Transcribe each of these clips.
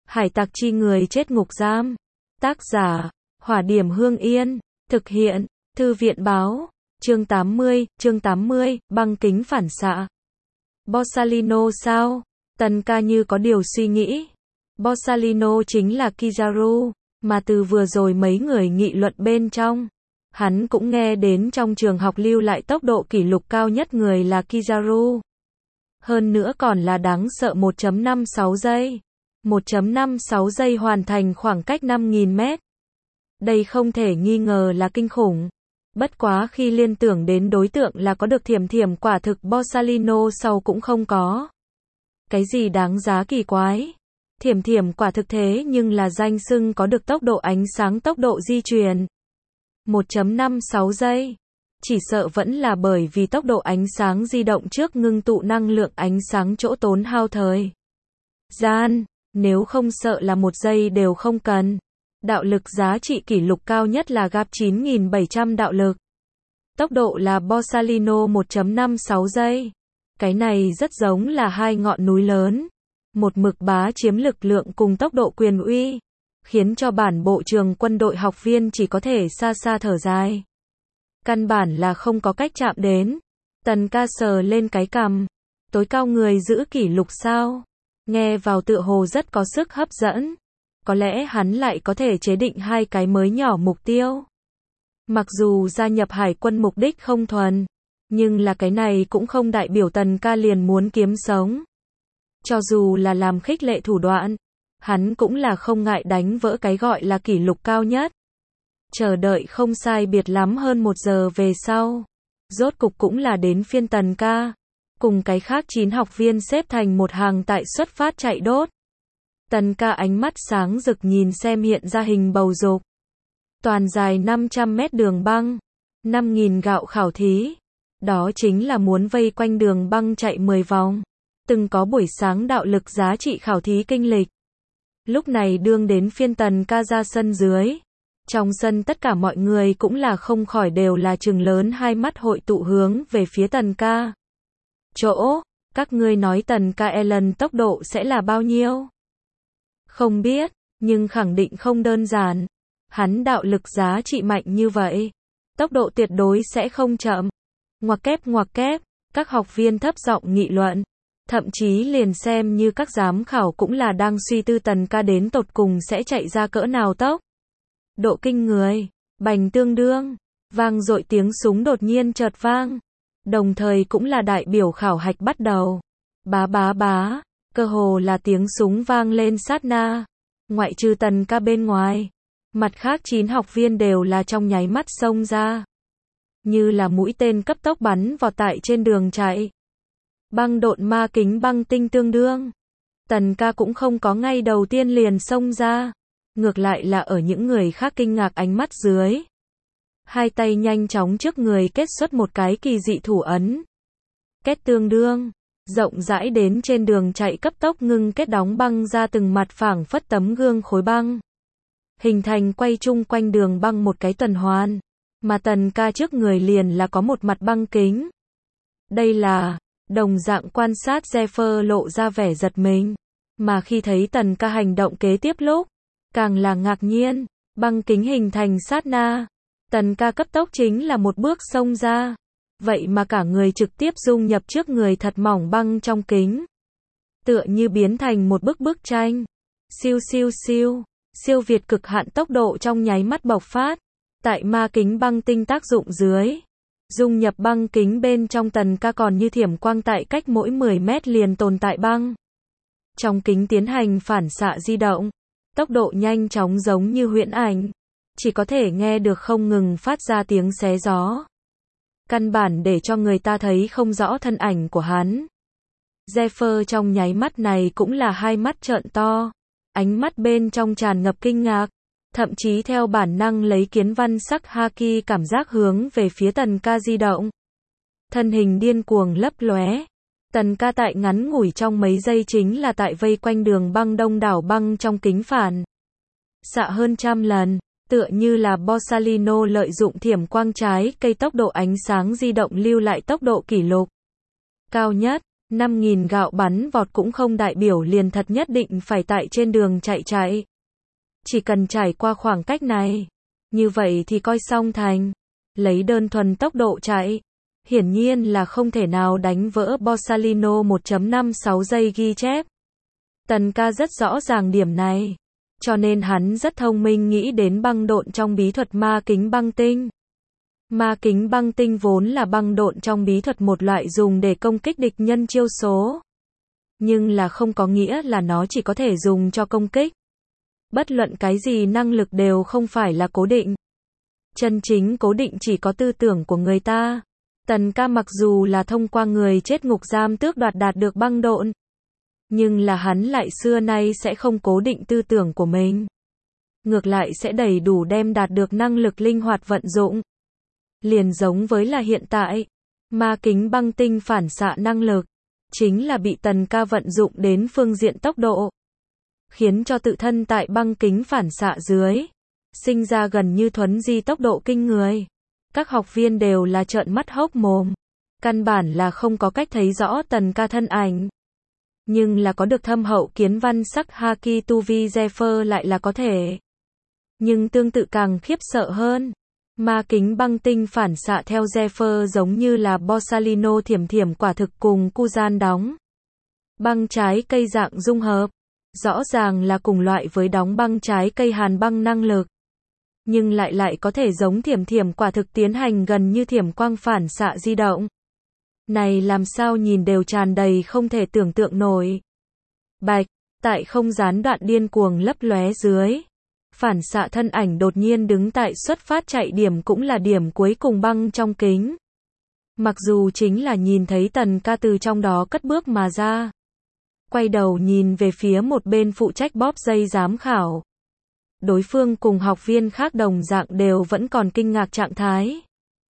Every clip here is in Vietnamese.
Hải tặc chi người chết ngục giam. Tác giả, Hỏa Điểm Hương Yên. Thực hiện, Thư viện báo. Chương 80, băng kính phản xạ. Borsalino sao? Tần như có điều suy nghĩ. Borsalino chính là Kizaru, mà từ vừa rồi mấy người nghị luận bên trong. Hắn cũng nghe đến trong trường học lưu lại tốc độ kỷ lục cao nhất người là Kizaru. Hơn nữa còn là đáng sợ 1.56 giây. 1.56 giây hoàn thành khoảng cách 5.000 mét. Đây không thể nghi ngờ là kinh khủng. Bất quá khi liên tưởng đến đối tượng là có được thiểm quả thực Borsalino sau cũng không có. Cái gì đáng giá kỳ quái? Thiểm quả thực thế nhưng là danh xưng có được tốc độ ánh sáng tốc độ di chuyển. 1.56 giây. Chỉ sợ vẫn là bởi vì tốc độ ánh sáng di động trước ngưng tụ năng lượng ánh sáng chỗ tốn hao thời gian, nếu không sợ là 1 giây đều không cần. Đạo lực giá trị kỷ lục cao nhất là gap 9.700 đạo lực. Tốc độ là Borsalino 1.56 giây. Cái này rất giống là hai ngọn núi lớn. Một mực bá chiếm lực lượng cùng tốc độ quyền uy, khiến cho bản bộ trường quân đội học viên chỉ có thể xa xa thở dài. Căn bản là không có cách chạm đến. Tần ca sờ lên cái cằm. Tối cao người giữ kỷ lục sao? Nghe vào tựa hồ rất có sức hấp dẫn. Có lẽ hắn lại có thể chế định 2 cái mới nhỏ mục tiêu. Mặc dù gia nhập hải quân mục đích không thuần, nhưng là cái này cũng không đại biểu Tần ca liền muốn kiếm sống. Cho dù là làm khích lệ thủ đoạn, hắn cũng là không ngại đánh vỡ cái gọi là kỷ lục cao nhất. Chờ đợi không sai biệt lắm hơn 1 giờ về sau. Rốt cục cũng là đến phiên Tần ca. Cùng cái khác 9 học viên xếp thành một hàng tại xuất phát chạy đốt. Tần ca ánh mắt sáng rực nhìn xem hiện ra hình bầu dục. Toàn dài 500 mét đường băng. 5.000 gạo khảo thí. Đó chính là muốn vây quanh đường băng chạy 10 vòng. Từng có buổi sáng đạo lực giá trị khảo thí kinh lịch. Lúc này đương đến phiên Tần ca ra sân dưới. Trong sân tất cả mọi người cũng là không khỏi đều là trừng lớn hai mắt hội tụ hướng về phía Tần ca. Chỗ, các ngươi nói Tần ca Ellen tốc độ sẽ là bao nhiêu? Không biết, nhưng khẳng định không đơn giản. Hắn đạo lực giá trị mạnh như vậy. Tốc độ tuyệt đối sẽ không chậm. Ngoặc kép, các học viên thấp giọng nghị luận. Thậm chí liền xem như các giám khảo cũng là đang suy tư Tần ca đến tột cùng sẽ chạy ra cỡ nào tốc. Độ kinh người, bành tương đương, vang dội tiếng súng đột nhiên chợt vang. Đồng thời cũng là đại biểu khảo hạch bắt đầu. Bá, cơ hồ là tiếng súng vang lên sát na. Ngoại trừ Tần ca bên ngoài, mặt khác 9 học viên đều là trong nháy mắt xông ra. Như là mũi tên cấp tốc bắn vào tại trên đường chạy. Băng độn ma kính băng tinh tương đương. Tần ca cũng không có ngay đầu tiên liền xông ra. Ngược lại là ở những người khác kinh ngạc ánh mắt dưới. Hai tay nhanh chóng trước người kết xuất một cái kỳ dị thủ ấn. Kết tương đương, rộng rãi đến trên đường chạy cấp tốc ngưng kết đóng băng ra từng mặt phảng phất tấm gương khối băng. Hình thành quay chung quanh đường băng một cái tuần hoàn. Mà Tần ca trước người liền là có một mặt băng kính. Đây là, đồng dạng quan sát Zephyr lộ ra vẻ giật mình. Mà khi thấy Tần ca hành động kế tiếp lúc, càng là ngạc nhiên, băng kính hình thành sát na. Tần ca cấp tốc chính là một bước xông ra. Vậy mà cả người trực tiếp dung nhập trước người thật mỏng băng trong kính. Tựa như biến thành một bức tranh. Siêu việt cực hạn tốc độ trong nháy mắt bộc phát. Tại ma kính băng tinh tác dụng dưới. Dung nhập băng kính bên trong Tần ca còn như thiểm quang tại cách mỗi 10 mét liền tồn tại băng. Trong kính tiến hành phản xạ di động. Tốc độ nhanh chóng giống như huyễn ảnh. Chỉ có thể nghe được không ngừng phát ra tiếng xé gió. Căn bản để cho người ta thấy không rõ thân ảnh của hắn. Zephyr trong nháy mắt này cũng là hai mắt trợn to. Ánh mắt bên trong tràn ngập kinh ngạc. Thậm chí theo bản năng lấy kiến văn sắc haki cảm giác hướng về phía Tần ca di động. Thân hình điên cuồng lấp lóe. Tần ca tại ngắn ngủi trong mấy giây chính là tại vây quanh đường băng đông đảo băng trong kính phản xạ hơn 100 lần. Tựa như là Borsalino lợi dụng thiểm quang trái cây tốc độ ánh sáng di động lưu lại tốc độ kỷ lục cao nhất. 5.000 gạo bắn vọt cũng không đại biểu liền thật nhất định phải tại trên đường chạy. Chỉ cần trải qua khoảng cách này, như vậy thì coi xong thành. Lấy đơn thuần tốc độ chạy, hiển nhiên là không thể nào đánh vỡ Borsalino 1.56 giây ghi chép. Tần ca rất rõ ràng điểm này, cho nên hắn rất thông minh nghĩ đến băng độn trong bí thuật ma kính băng tinh. Ma kính băng tinh vốn là băng độn trong bí thuật một loại dùng để công kích địch nhân chiêu số. Nhưng là không có nghĩa là nó chỉ có thể dùng cho công kích. Bất luận cái gì năng lực đều không phải là cố định. Chân chính cố định chỉ có tư tưởng của người ta. Tần ca mặc dù là thông qua người chết ngục giam tước đoạt đạt được băng độn, nhưng là hắn lại xưa nay sẽ không cố định tư tưởng của mình. Ngược lại sẽ đầy đủ đem đạt được năng lực linh hoạt vận dụng. Liền giống với là hiện tại, ma kính băng tinh phản xạ năng lực, chính là bị tần ca vận dụng đến phương diện tốc độ. Khiến cho tự thân tại băng kính phản xạ dưới, sinh ra gần như thuấn di tốc độ kinh người. Các học viên đều là trợn mắt hốc mồm. Căn bản là không có cách thấy rõ tần ca thân ảnh. Nhưng là có được thâm hậu kiến văn sắc haki tu vi Zephyr lại là có thể. Nhưng tương tự càng khiếp sợ hơn. Ma kính băng tinh phản xạ theo Zephyr giống như là Borsalino thiểm quả thực cùng Kuzan đóng băng trái cây dạng dung hợp. Rõ ràng là cùng loại với đóng băng trái cây hàn băng năng lực. Nhưng lại có thể giống thiểm quả thực tiến hành gần như thiểm quang phản xạ di động. Này làm sao nhìn đều tràn đầy không thể tưởng tượng nổi. Bạch, tại không gián đoạn điên cuồng lấp lóe dưới. Phản xạ thân ảnh đột nhiên đứng tại xuất phát chạy điểm cũng là điểm cuối cùng băng trong kính. Mặc dù chính là nhìn thấy tần ca từ trong đó cất bước mà ra. Quay đầu nhìn về phía một bên phụ trách bóp dây giám khảo. Đối phương cùng học viên khác đồng dạng đều vẫn còn kinh ngạc trạng thái.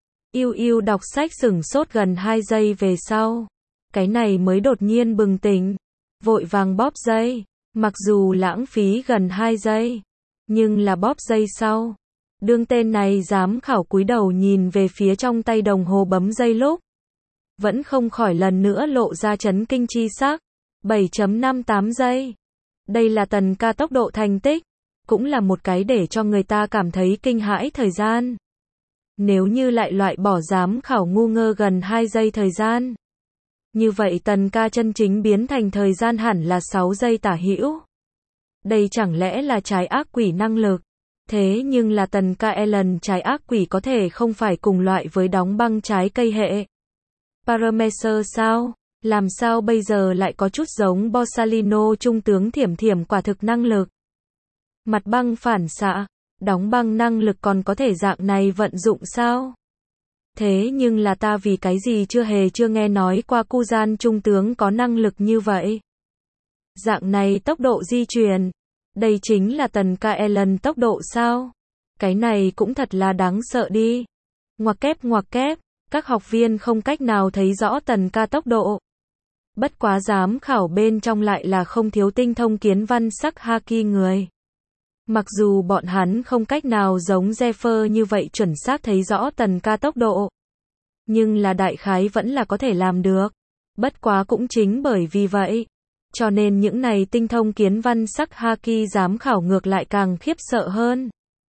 Yêu đọc sách sửng sốt gần 2 giây về sau. Cái này mới đột nhiên bừng tỉnh. Vội vàng bóp dây. Mặc dù lãng phí gần 2 giây. Nhưng là bóp dây sau. Đương tên này giám khảo cúi đầu nhìn về phía trong tay đồng hồ bấm dây lúc. Vẫn không khỏi lần nữa lộ ra chấn kinh chi sắc. 7.58 giây. Đây là tần ca tốc độ thành tích. Cũng là một cái để cho người ta cảm thấy kinh hãi thời gian. Nếu như lại loại bỏ giám khảo ngu ngơ gần 2 giây thời gian. Như vậy tần ca chân chính biến thành thời gian hẳn là 6 giây tả hữu. Đây chẳng lẽ là trái ác quỷ năng lực. Thế nhưng là tần ca Ellen trái ác quỷ có thể không phải cùng loại với đóng băng trái cây hệ Paramecer sao? Làm sao bây giờ lại có chút giống Borsalino trung tướng thiểm quả thực năng lực. Mặt băng phản xạ, đóng băng năng lực còn có thể dạng này vận dụng sao? Thế nhưng là ta vì cái gì chưa nghe nói qua Kuzan trung tướng có năng lực như vậy? Dạng này tốc độ di chuyển, đây chính là tần ca Ellen tốc độ sao? Cái này cũng thật là đáng sợ đi. Ngoặc kép, các học viên không cách nào thấy rõ tần ca tốc độ. Bất quá giám khảo bên trong lại là không thiếu tinh thông kiến văn sắc haki người. Mặc dù bọn hắn không cách nào giống Zephyr như vậy chuẩn xác thấy rõ tần ca tốc độ. Nhưng là đại khái vẫn là có thể làm được. Bất quá cũng chính bởi vì vậy. Cho nên những này tinh thông kiến văn sắc haki giám khảo ngược lại càng khiếp sợ hơn.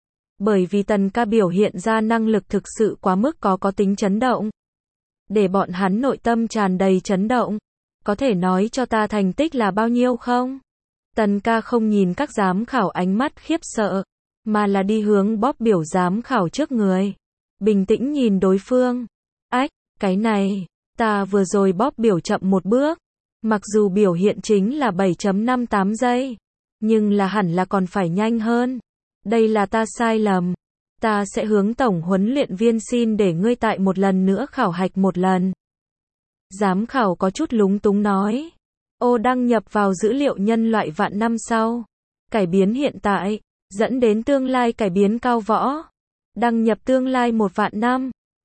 Bởi vì tần ca biểu hiện ra năng lực thực sự quá mức có tính chấn động. Để bọn hắn nội tâm tràn đầy chấn động. Có thể nói cho ta thành tích là bao nhiêu không? Tần ca không nhìn các giám khảo ánh mắt khiếp sợ, mà là đi hướng bóp biểu giám khảo trước người. Bình tĩnh nhìn đối phương. Ách, cái này, ta vừa rồi bóp biểu chậm một bước. Mặc dù biểu hiện chính là 7.58 giây, nhưng là hẳn là còn phải nhanh hơn. Đây là ta sai lầm. Ta sẽ hướng tổng huấn luyện viên xin để ngươi tại một lần nữa khảo hạch một lần. Giám khảo có chút lúng túng nói. Ô đăng nhập vào dữ liệu nhân loại vạn năm sau. Cải biến hiện tại, dẫn đến tương lai cải biến cao võ. Đăng nhập tương lai 1 vạn năm.